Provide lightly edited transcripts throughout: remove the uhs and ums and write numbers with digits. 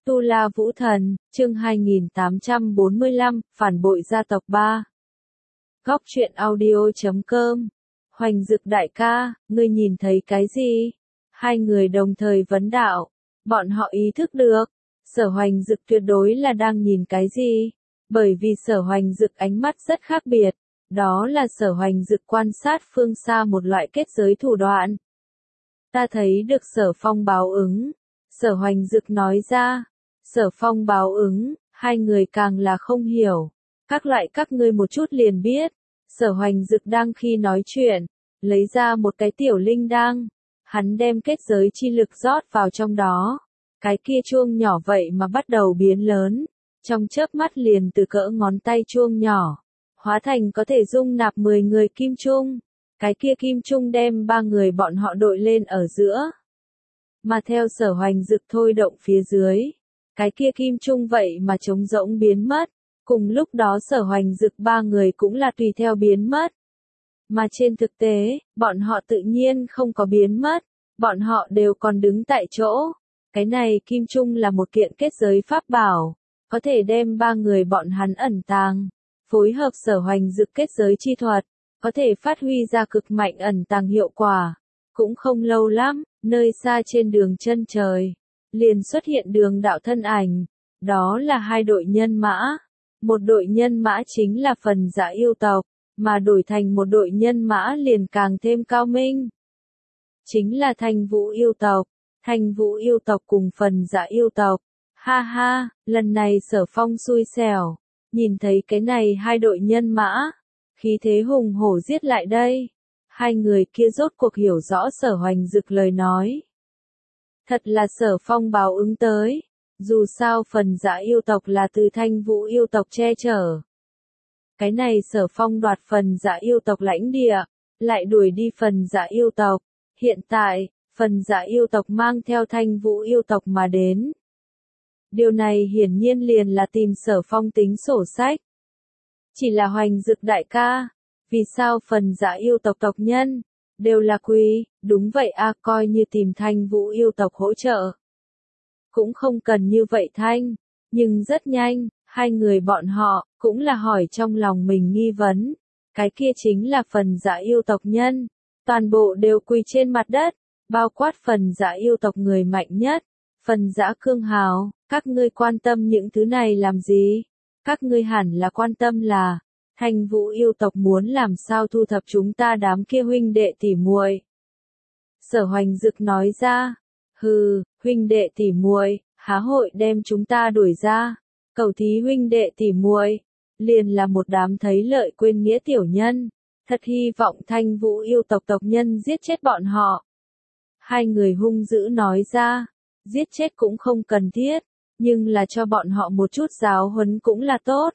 Tu La Vũ Thần, chương 2845, phản bội gia tộc 3. Góc truyện audio.com. Hoành Dực đại ca, ngươi nhìn thấy cái gì? Hai người đồng thời vấn đạo. Bọn họ ý thức được. Sở Hoành Dực tuyệt đối là đang nhìn cái gì? Bởi vì Sở Hoành Dực ánh mắt rất khác biệt. Đó là Sở Hoành Dực quan sát phương xa một loại kết giới thủ đoạn. Ta thấy được Sở Phong báo ứng. Sở Hoành Dực nói ra. Sở Phong báo ứng, hai người càng là không hiểu. Các loại các ngươi một chút liền biết. Sở Hoành Dực đang khi nói chuyện, lấy ra một cái tiểu linh đăng. Hắn đem kết giới chi lực rót vào trong đó. Cái kia chuông nhỏ vậy mà bắt đầu biến lớn. Trong chớp mắt liền từ cỡ ngón tay chuông nhỏ. Hóa thành có thể dung nạp 10 người kim chung. Cái kia kim chung đem 3 người bọn họ đội lên ở giữa. Mà theo Sở Hoành Dực thôi động phía dưới. Cái kia kim chung vậy mà trống rỗng biến mất. Cùng lúc đó Sở Hoành Dực 3 người cũng là tùy theo biến mất. Mà trên thực tế, bọn họ tự nhiên không có biến mất. Bọn họ đều còn đứng tại chỗ. Cái này kim chung là một kiện kết giới pháp bảo. Có thể đem 3 người bọn hắn ẩn tàng. Phối hợp Sở Hoành Dực kết giới chi thuật. Có thể phát huy ra cực mạnh ẩn tàng hiệu quả. Cũng không lâu lắm, nơi xa trên đường chân trời. Liền xuất hiện đường đạo thân ảnh. Đó là 2 đội nhân mã. Một đội nhân mã chính là Phần Dạ yêu tộc. Mà đổi thành một đội nhân mã liền càng thêm cao minh. Chính là Thanh Vũ yêu tộc. Thanh Vũ yêu tộc cùng Phần Dạ yêu tộc. Ha ha, lần này Sở Phong xui xẻo. Nhìn thấy cái này 2 đội nhân mã. Khí thế hùng hổ giết lại đây. Hai người kia rốt cuộc hiểu rõ Sở Hoành Dực lời nói. Thật là Sở Phong báo ứng tới. Dù sao Phần Dạ yêu tộc là từ Thanh Vũ yêu tộc che chở. Cái này Sở Phong đoạt Phần Dạ yêu tộc lãnh địa, lại đuổi đi Phần Dạ yêu tộc. Hiện tại, Phần Dạ yêu tộc mang theo Thanh Vũ yêu tộc mà đến. Điều này hiển nhiên liền là tìm Sở Phong tính sổ sách. Chỉ là Hoành Dực đại ca, vì sao Phần Dạ yêu tộc tộc nhân đều là quỷ? Đúng vậy a, coi như tìm Thanh Vũ yêu tộc hỗ trợ. Cũng không cần như vậy thanh, nhưng rất nhanh, hai người bọn họ cũng là hỏi trong lòng mình nghi vấn. Cái kia chính là Phần Dạ yêu tộc nhân, toàn bộ đều quỳ trên mặt đất, bao quát Phần Dạ yêu tộc người mạnh nhất, Phần Dạ cương hào. Các ngươi quan tâm những thứ này làm gì? Các ngươi hẳn là quan tâm là Thanh Vũ yêu tộc muốn làm sao thu thập chúng ta đám kia huynh đệ tỉ muội. Sở Hoành Dực nói ra, hừ, huynh đệ tỉ muội, há hội đem chúng ta đuổi ra. Cầu thí huynh đệ tỉ muội, liền là một đám thấy lợi quên nghĩa tiểu nhân. Thật hy vọng Thanh Vũ yêu tộc tộc nhân giết chết bọn họ. Hai người hung dữ nói ra, giết chết cũng không cần thiết, nhưng là cho bọn họ một chút giáo huấn cũng là tốt.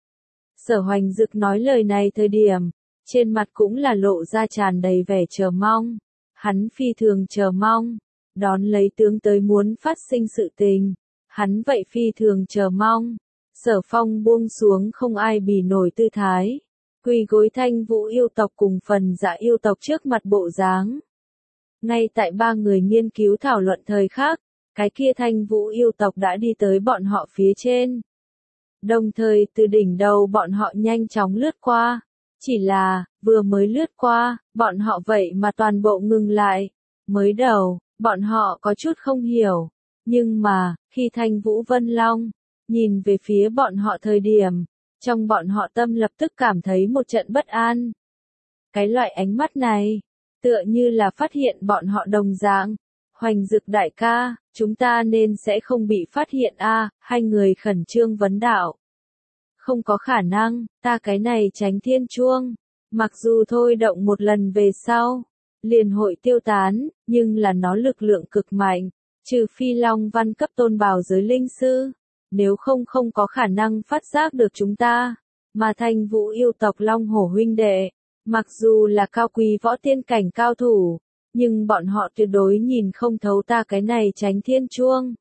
Sở Hoành Dực nói lời này thời điểm, trên mặt cũng là lộ ra tràn đầy vẻ chờ mong. Hắn phi thường chờ mong, đón lấy tướng tới muốn phát sinh sự tình. Hắn vậy phi thường chờ mong. Sở Phong buông xuống không ai bì nổi tư thái. Quỳ gối Thanh Vũ yêu tộc cùng Phần Dạ yêu tộc trước mặt bộ dáng. Ngay tại 3 người nghiên cứu thảo luận thời khắc, cái kia Thanh Vũ yêu tộc đã đi tới bọn họ phía trên. Đồng thời từ đỉnh đầu bọn họ nhanh chóng lướt qua. Chỉ là, vừa mới lướt qua, bọn họ vậy mà toàn bộ ngừng lại. Mới đầu, bọn họ có chút không hiểu. Nhưng mà, khi Thanh Vũ Vân Long nhìn về phía bọn họ thời điểm, trong bọn họ tâm lập tức cảm thấy một trận bất an. Cái loại ánh mắt này, tựa như là phát hiện bọn họ đồng dạng. Hoành Dực đại ca, chúng ta nên sẽ không bị phát hiện a, hai người khẩn trương vấn đạo. Không có khả năng, ta cái này Chánh Thiên Chuông, mặc dù thôi động một lần về sau, liền hội tiêu tán, nhưng là nó lực lượng cực mạnh, trừ phi Long Văn cấp tôn bảo giới linh sư, nếu không không có khả năng phát giác được chúng ta. Mà Thanh Vũ yêu tộc Long Hổ huynh đệ, mặc dù là cao quý võ tiên cảnh cao thủ, nhưng bọn họ tuyệt đối nhìn không thấu ta cái này Chánh Thiên Chuông.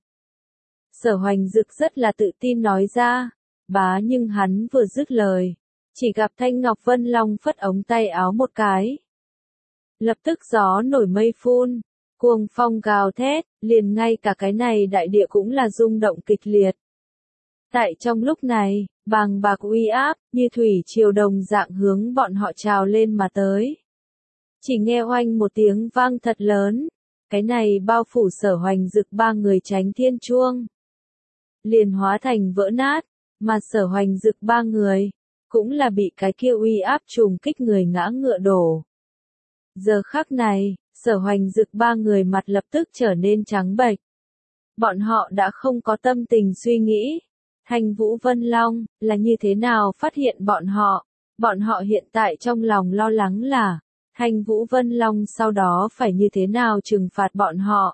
Sở Hoành Dực rất là tự tin nói ra, bá, nhưng hắn vừa dứt lời, chỉ gặp Thanh Ngọc Vân Long phất ống tay áo một cái. Lập tức gió nổi mây phun, Cuồng phong gào thét, liền ngay cả cái này đại địa cũng là rung động kịch liệt. Tại trong lúc này, bàng bạc uy áp, như thủy triều đồng dạng hướng bọn họ trào lên mà tới. Chỉ nghe oanh một tiếng vang thật lớn, cái này bao phủ Sở Hoành Dực ba người Chánh Thiên Chuông liền hóa thành vỡ nát, mà Sở Hoành Dực ba người cũng là bị cái kia uy áp trùng kích người ngã ngựa đổ. Giờ khắc này, Sở Hoành Dực ba người mặt lập tức trở nên trắng bệch. Bọn họ đã không có tâm tình suy nghĩ, Thanh Vũ Vân Long là như thế nào phát hiện bọn họ. Bọn họ hiện tại trong lòng lo lắng là Thanh Vũ Vân Long sau đó phải như thế nào trừng phạt bọn họ.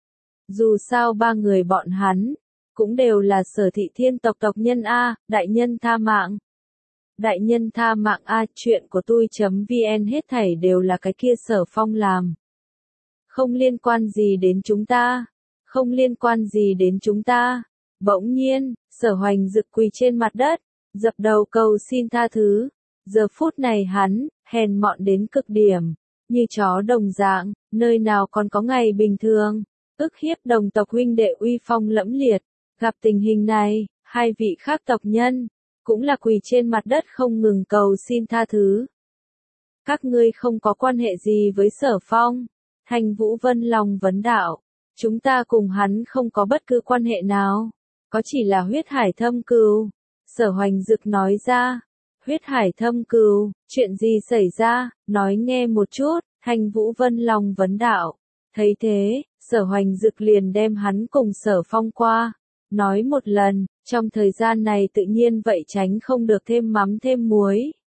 Dù sao ba người bọn hắn cũng đều là Sở Thị Thiên tộc tộc nhân A, đại nhân tha mạng. Đại nhân tha mạng A, chuyện của tôi.vn hết thảy đều là cái kia Sở Phong làm. Không liên quan gì đến chúng ta. Không liên quan gì đến chúng ta. Bỗng nhiên, Sở Hoành Dực quỳ trên mặt đất, dập đầu cầu xin tha thứ. Giờ phút này hắn, hèn mọn đến cực điểm, như chó đồng dạng, nơi nào còn có ngày bình thường. Ức hiếp đồng tộc huynh đệ uy phong lẫm liệt. Gặp tình hình này, hai vị khác tộc nhân cũng là quỳ trên mặt đất không ngừng cầu xin tha thứ. Các ngươi không có quan hệ gì với Sở Phong. Thanh Vũ Vân Long vấn đạo. Chúng ta cùng hắn không có bất cứ quan hệ nào. Có chỉ là huyết hải thâm cừu. Sở Hoành Dực nói ra. Huyết hải thâm cừu, chuyện gì xảy ra, nói nghe một chút. Thanh Vũ Vân Long vấn đạo. Thấy thế, Sở Hoành Dực liền đem hắn cùng Sở Phong qua. Nói một lần, trong thời gian này tự nhiên vậy tránh không được thêm mắm thêm muối.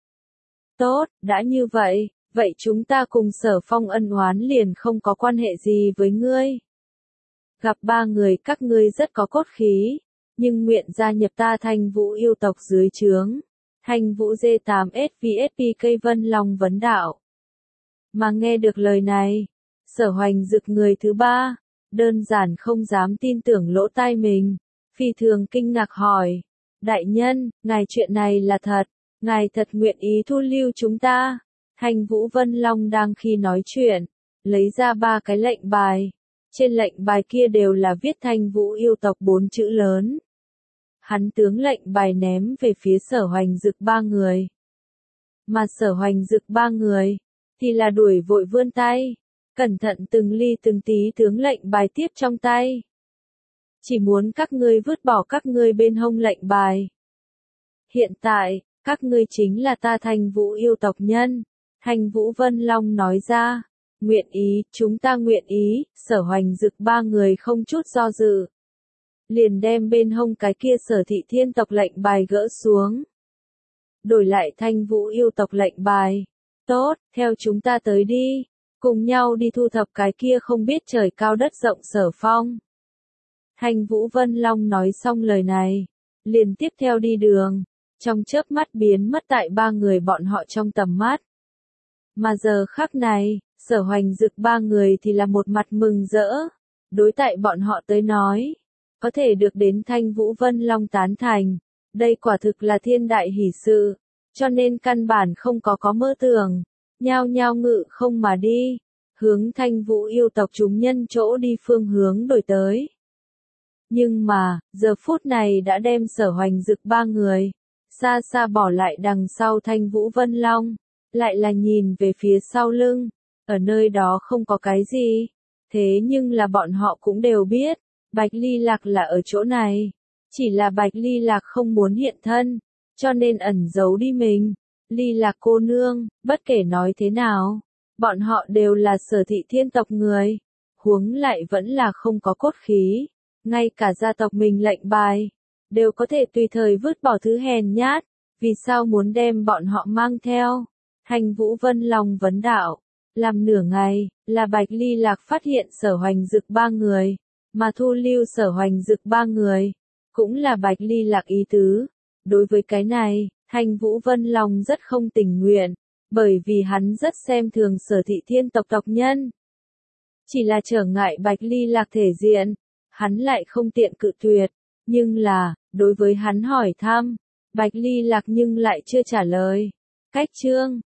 Tốt, đã như vậy, vậy chúng ta cùng Sở Phong ân oán liền không có quan hệ gì với ngươi. Gặp ba người các ngươi rất có cốt khí, nhưng nguyện gia nhập ta Thanh Vũ yêu tộc dưới trướng. Thanh Vũ G8SVSPK Vân Long vấn đạo. Mà nghe được lời này, Sở Hoành Dực người thứ ba, đơn giản không dám tin tưởng lỗ tai mình, phi thường kinh ngạc hỏi. Đại nhân, ngài chuyện này là thật, ngài thật nguyện ý thu lưu chúng ta. Thanh Vũ Vân Long đang khi nói chuyện, lấy ra ba cái lệnh bài. Trên lệnh bài kia đều là viết Thanh Vũ yêu tộc 4 chữ lớn. Hắn tướng lệnh bài ném về phía Sở Hoành Dực ba người. Mà Sở Hoành Dực ba người thì là đuổi vội vươn tay, cẩn thận từng ly từng tí tướng lệnh bài tiếp trong tay. Chỉ muốn các ngươi vứt bỏ các ngươi bên hông lệnh bài. Hiện tại, các ngươi chính là ta Thanh Vũ yêu tộc nhân. Thanh Vũ Vân Long nói ra. Nguyện ý, chúng ta nguyện ý. Sở Hoành Dực ba người không chút do dự. Liền đem bên hông cái kia Sở Thị Thiên tộc lệnh bài gỡ xuống. Đổi lại Thanh Vũ yêu tộc lệnh bài. Tốt, theo chúng ta tới đi. Cùng nhau đi thu thập cái kia không biết trời cao đất rộng Sở Phong. Thanh Vũ Vân Long nói xong lời này, liền tiếp theo đi đường, trong chớp mắt biến mất tại ba người bọn họ trong tầm mắt. Mà giờ khắc này, Sở Hoành Dực ba người thì là một mặt mừng rỡ, đối tại bọn họ tới nói, có thể được đến Thanh Vũ Vân Long tán thành, đây quả thực là thiên đại hỷ sự, cho nên căn bản không có mơ tưởng, nhao nhao ngự không mà đi, hướng Thanh Vũ yêu tộc chúng nhân chỗ đi phương hướng đổi tới. Nhưng mà, giờ phút này đã đem Sở Hoành Dực ba người, xa xa bỏ lại đằng sau Thanh Vũ Vân Long, lại là nhìn về phía sau lưng, ở nơi đó không có cái gì, thế nhưng là bọn họ cũng đều biết, Bạch Ly Lạc là ở chỗ này, chỉ là Bạch Ly Lạc không muốn hiện thân, cho nên ẩn giấu đi mình. Ly Lạc cô nương, bất kể nói thế nào, bọn họ đều là Sở Thị Thiên tộc người, huống lại vẫn là không có cốt khí. Ngay cả gia tộc mình lệnh bài, đều có thể tùy thời vứt bỏ thứ hèn nhát, vì sao muốn đem bọn họ mang theo? Thanh Vũ Vân Long vấn đạo, làm nửa ngày, là Bạch Ly Lạc phát hiện Sở Hoành Dực ba người, mà thu lưu Sở Hoành Dực ba người, cũng là Bạch Ly Lạc ý tứ. Đối với cái này, Thanh Vũ Vân Long rất không tình nguyện, bởi vì hắn rất xem thường Sở Thị Thiên tộc tộc nhân. Chỉ là trở ngại Bạch Ly Lạc thể diện. Hắn lại không tiện cự tuyệt, nhưng là, đối với hắn hỏi thăm, Bạch Ly Lạc nhưng lại chưa trả lời. Cách chương